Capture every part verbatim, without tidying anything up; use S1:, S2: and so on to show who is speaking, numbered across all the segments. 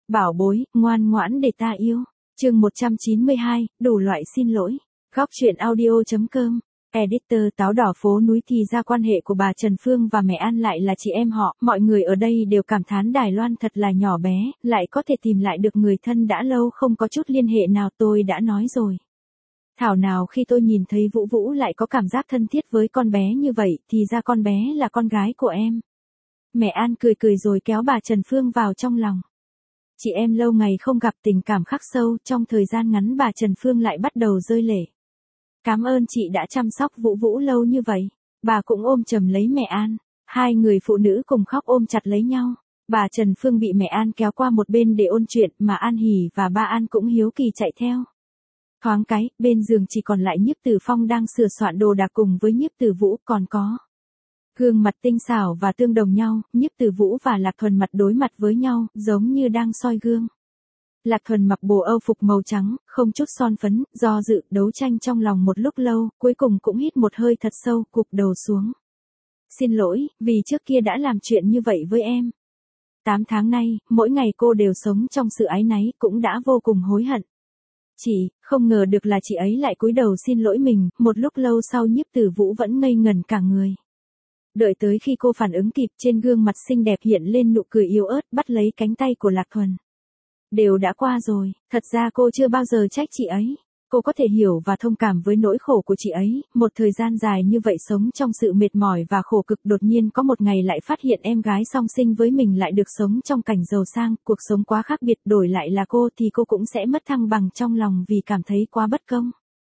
S1: Bảo bối, ngoan ngoãn để ta yêu. Chương một trăm chín mươi hai, đủ loại xin lỗi. Góc truyện audio.com. Editor Táo đỏ phố núi. Thì ra quan hệ của bà Trần Phương và mẹ An lại là chị em họ, mọi người ở đây đều cảm thán Đài Loan thật là nhỏ bé, lại có thể tìm lại được người thân đã lâu không có chút liên hệ nào. Tôi đã nói rồi. Thảo nào khi tôi nhìn thấy Vũ Vũ lại có cảm giác thân thiết với con bé như vậy, thì ra con bé là con gái của em. Mẹ An cười cười rồi kéo bà Trần Phương vào trong lòng. Chị em lâu ngày không gặp, tình cảm khắc sâu, trong thời gian ngắn bà Trần Phương lại bắt đầu rơi lệ. Cảm ơn chị đã chăm sóc Vũ Vũ lâu như vậy. Bà cũng ôm chầm lấy mẹ An. Hai người phụ nữ cùng khóc ôm chặt lấy nhau. Bà Trần Phương bị mẹ An kéo qua một bên để ôn chuyện, mà An Hỷ và ba An cũng hiếu kỳ chạy theo. Thoáng cái, bên giường chỉ còn lại Nhiếp Tử Phong đang sửa soạn đồ đạc cùng với Nhiếp Tử Vũ, còn có gương mặt tinh xảo và tương đồng nhau. Nhiếp Tử Vũ và Lạc Thuần mặt đối mặt với nhau, giống như đang soi gương. Lạc Thuần mặc bộ âu phục màu trắng, không chút son phấn, do dự, đấu tranh trong lòng một lúc lâu, cuối cùng cũng hít một hơi thật sâu, gục đầu xuống. Xin lỗi, vì trước kia đã làm chuyện như vậy với em. Tám tháng nay, mỗi ngày cô đều sống trong sự áy náy, cũng đã vô cùng hối hận. Chị, không ngờ được là chị ấy lại cúi đầu xin lỗi mình. Một lúc lâu sau Nhiếp Tử Vũ vẫn ngây ngẩn cả người. Đợi tới khi cô phản ứng kịp, trên gương mặt xinh đẹp hiện lên nụ cười yếu ớt, bắt lấy cánh tay của Lạc Thuần. Đều đã qua rồi, thật ra cô chưa bao giờ trách chị ấy. Cô có thể hiểu và thông cảm với nỗi khổ của chị ấy, một thời gian dài như vậy sống trong sự mệt mỏi và khổ cực, đột nhiên có một ngày lại phát hiện em gái song sinh với mình lại được sống trong cảnh giàu sang, cuộc sống quá khác biệt, đổi lại là cô thì cô cũng sẽ mất thăng bằng trong lòng vì cảm thấy quá bất công.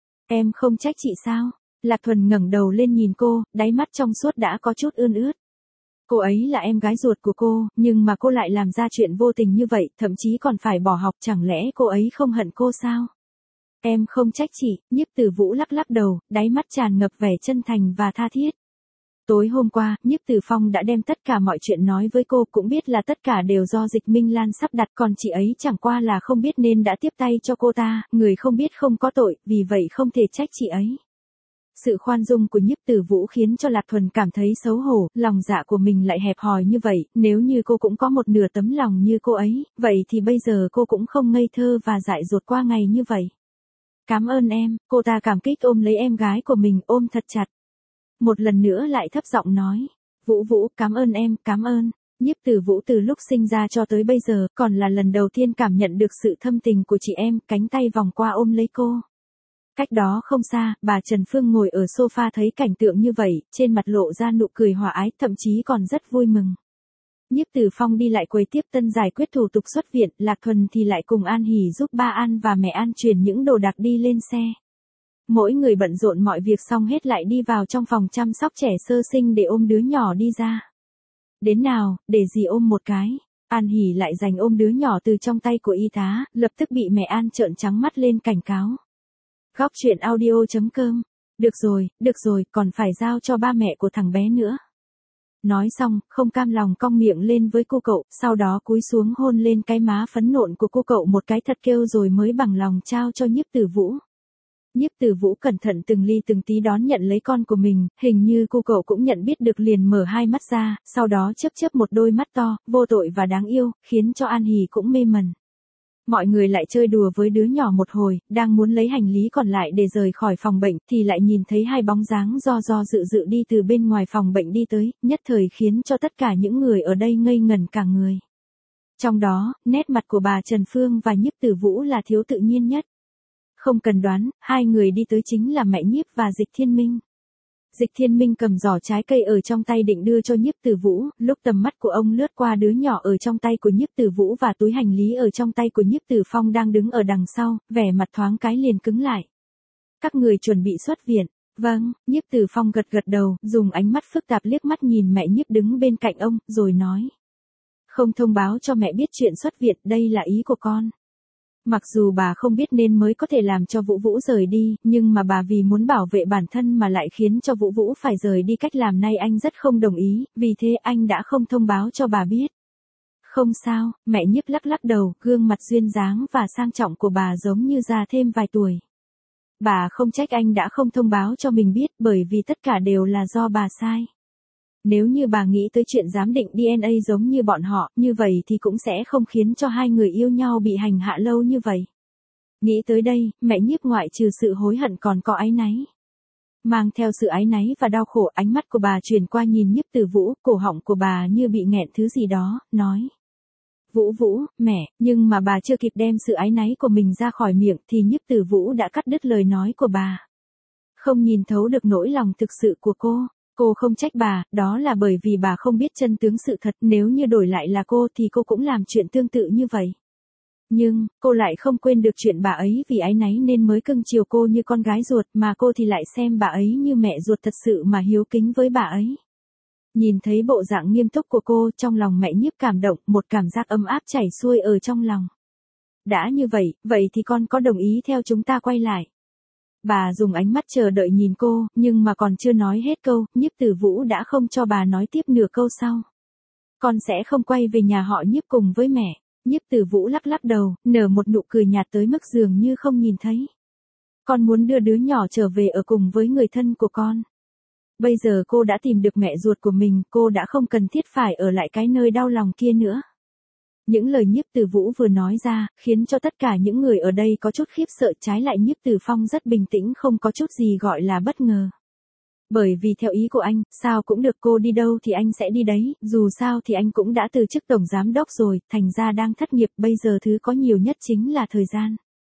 S1: Em không trách chị sao? Lạc Thuần ngẩng đầu lên nhìn cô, đáy mắt trong suốt đã có chút ươn ướt. Cô ấy là em gái ruột của cô, nhưng mà cô lại làm ra chuyện vô tình như vậy, thậm chí còn phải bỏ học, chẳng lẽ cô ấy không hận cô sao? Em không trách chị. Nhiếp Tử Vũ lắc lắc đầu, đáy mắt tràn ngập vẻ chân thành và tha thiết. Tối hôm qua, Nhiếp Tử Phong đã đem tất cả mọi chuyện nói với cô, cũng biết là tất cả đều do Dịch Minh Lan sắp đặt, còn chị ấy chẳng qua là không biết nên đã tiếp tay cho cô ta, người không biết không có tội, vì vậy không thể trách chị ấy. Sự khoan dung của Nhiếp Tử Vũ khiến cho Lạc Thuần cảm thấy xấu hổ, lòng dạ của mình lại hẹp hòi như vậy, nếu như cô cũng có một nửa tấm lòng như cô ấy, vậy thì bây giờ cô cũng không ngây thơ và dại dột qua ngày như vậy. Cảm ơn em. Cô ta cảm kích ôm lấy em gái của mình, ôm thật chặt. Một lần nữa lại thấp giọng nói, Vũ Vũ, cảm ơn em, cảm ơn. Nhiếp Tử Vũ từ lúc sinh ra cho tới bây giờ, còn là lần đầu tiên cảm nhận được sự thâm tình của chị em, cánh tay vòng qua ôm lấy cô. Cách đó không xa, bà Trần Phương ngồi ở sofa thấy cảnh tượng như vậy, trên mặt lộ ra nụ cười hòa ái, thậm chí còn rất vui mừng. Nhiếp Tử Phong đi lại quầy tiếp tân giải quyết thủ tục xuất viện, Lạc Thuần thì lại cùng An Hỷ giúp ba An và mẹ An chuyển những đồ đạc đi lên xe. Mỗi người bận rộn mọi việc xong hết lại đi vào trong phòng chăm sóc trẻ sơ sinh để ôm đứa nhỏ đi ra. Đến nào, để dì ôm một cái. An Hỷ lại giành ôm đứa nhỏ từ trong tay của y tá, lập tức bị mẹ An trợn trắng mắt lên cảnh cáo. Góc truyện audio.com. Được rồi, được rồi, còn phải giao cho ba mẹ của thằng bé nữa. Nói xong, không cam lòng cong miệng lên với cô cậu, sau đó cúi xuống hôn lên cái má phấn nộn của cô cậu một cái thật kêu rồi mới bằng lòng trao cho Nhiếp Tử Vũ. Nhiếp Tử Vũ cẩn thận từng ly từng tí đón nhận lấy con của mình, hình như cô cậu cũng nhận biết được liền mở hai mắt ra, sau đó chớp chớp một đôi mắt to, vô tội và đáng yêu, khiến cho An Hỷ cũng mê mẩn. Mọi người lại chơi đùa với đứa nhỏ một hồi, đang muốn lấy hành lý còn lại để rời khỏi phòng bệnh, thì lại nhìn thấy hai bóng dáng do do dự dự đi từ bên ngoài phòng bệnh đi tới, nhất thời khiến cho tất cả những người ở đây ngây ngẩn cả người. Trong đó, nét mặt của bà Trần Phương và Nhiếp Tử Vũ là thiếu tự nhiên nhất. Không cần đoán, hai người đi tới chính là mẹ Nhiếp và Dịch Thiên Minh. Dịch Thiên Minh cầm giỏ trái cây ở trong tay định đưa cho Nhiếp Tử Vũ, lúc tầm mắt của ông lướt qua đứa nhỏ ở trong tay của Nhiếp Tử Vũ và túi hành lý ở trong tay của Nhiếp Tử Phong đang đứng ở đằng sau, vẻ mặt thoáng cái liền cứng lại. Các người chuẩn bị xuất viện. Vâng, Nhiếp Tử Phong gật gật đầu, dùng ánh mắt phức tạp liếc mắt nhìn mẹ Nhiếp đứng bên cạnh ông, rồi nói. Không thông báo cho mẹ biết chuyện xuất viện, đây là ý của con. Mặc dù bà không biết nên mới có thể làm cho Vũ Vũ rời đi, nhưng mà bà vì muốn bảo vệ bản thân mà lại khiến cho Vũ Vũ phải rời đi, cách làm này anh rất không đồng ý, vì thế anh đã không thông báo cho bà biết. Không sao, mẹ Nhiếp lắc lắc đầu, gương mặt duyên dáng và sang trọng của bà giống như già thêm vài tuổi. Bà không trách anh đã không thông báo cho mình biết, bởi vì tất cả đều là do bà sai. Nếu như bà nghĩ tới chuyện giám định đê en a giống như bọn họ, như vậy thì cũng sẽ không khiến cho hai người yêu nhau bị hành hạ lâu như vậy. Nghĩ tới đây, mẹ Nhiếp ngoại trừ sự hối hận còn có áy náy. Mang theo sự áy náy và đau khổ, ánh mắt của bà chuyển qua nhìn Nhiếp Tử Vũ, cổ họng của bà như bị nghẹn thứ gì đó, nói. Vũ Vũ, mẹ, nhưng mà bà chưa kịp đem sự áy náy của mình ra khỏi miệng thì Nhiếp Tử Vũ đã cắt đứt lời nói của bà. Không nhìn thấu được nỗi lòng thực sự của cô. Cô không trách bà, đó là bởi vì bà không biết chân tướng sự thật, nếu như đổi lại là cô thì cô cũng làm chuyện tương tự như vậy. Nhưng, cô lại không quên được chuyện bà ấy vì áy náy nên mới cưng chiều cô như con gái ruột, mà cô thì lại xem bà ấy như mẹ ruột thật sự mà hiếu kính với bà ấy. Nhìn thấy bộ dạng nghiêm túc của cô, trong lòng mẹ Nhiếp cảm động, một cảm giác ấm áp chảy xuôi ở trong lòng. Đã như vậy, vậy thì con có đồng ý theo chúng ta quay lại? Bà dùng ánh mắt chờ đợi nhìn cô, nhưng mà còn chưa nói hết câu, Nhiếp Tử Vũ đã không cho bà nói tiếp nửa câu sau. Con sẽ không quay về nhà họ Nhiếp cùng với mẹ. Nhiếp Tử Vũ lắc lắc đầu, nở một nụ cười nhạt tới mức dường như không nhìn thấy. Con muốn đưa đứa nhỏ trở về ở cùng với người thân của con. Bây giờ cô đã tìm được mẹ ruột của mình, cô đã không cần thiết phải ở lại cái nơi đau lòng kia nữa. Những lời Nhiếp Tử Vũ vừa nói ra, khiến cho tất cả những người ở đây có chút khiếp sợ, trái lại Nhiếp Tử Phong rất bình tĩnh, không có chút gì gọi là bất ngờ. Bởi vì theo ý của anh, sao cũng được, cô đi đâu thì anh sẽ đi đấy, dù sao thì anh cũng đã từ chức tổng giám đốc rồi, thành ra đang thất nghiệp, bây giờ thứ có nhiều nhất chính là thời gian.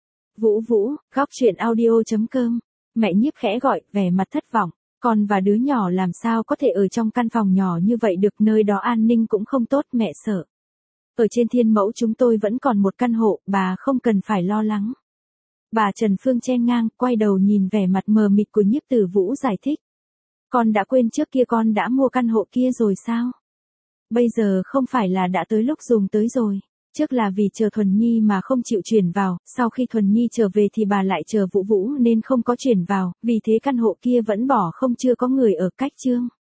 S1: Vũ Vũ, góc truyện audio chấm com, mẹ Nhiếp khẽ gọi, vẻ mặt thất vọng, con và đứa nhỏ làm sao có thể ở trong căn phòng nhỏ như vậy được, nơi đó an ninh cũng không tốt, mẹ sợ. Ở trên Thiên Mẫu chúng tôi vẫn còn một căn hộ, bà không cần phải lo lắng. Bà Trần Phương chen ngang, quay đầu nhìn vẻ mặt mờ mịt của Nhiếp Tử Vũ giải thích. Con đã quên trước kia con đã mua căn hộ kia rồi sao? Bây giờ không phải là đã tới lúc dùng tới rồi. Trước là vì chờ Thuần Nhi mà không chịu chuyển vào, sau khi Thuần Nhi trở về thì bà lại chờ Vũ Vũ nên không có chuyển vào, vì thế căn hộ kia vẫn bỏ không, chưa có người ở, cách chương.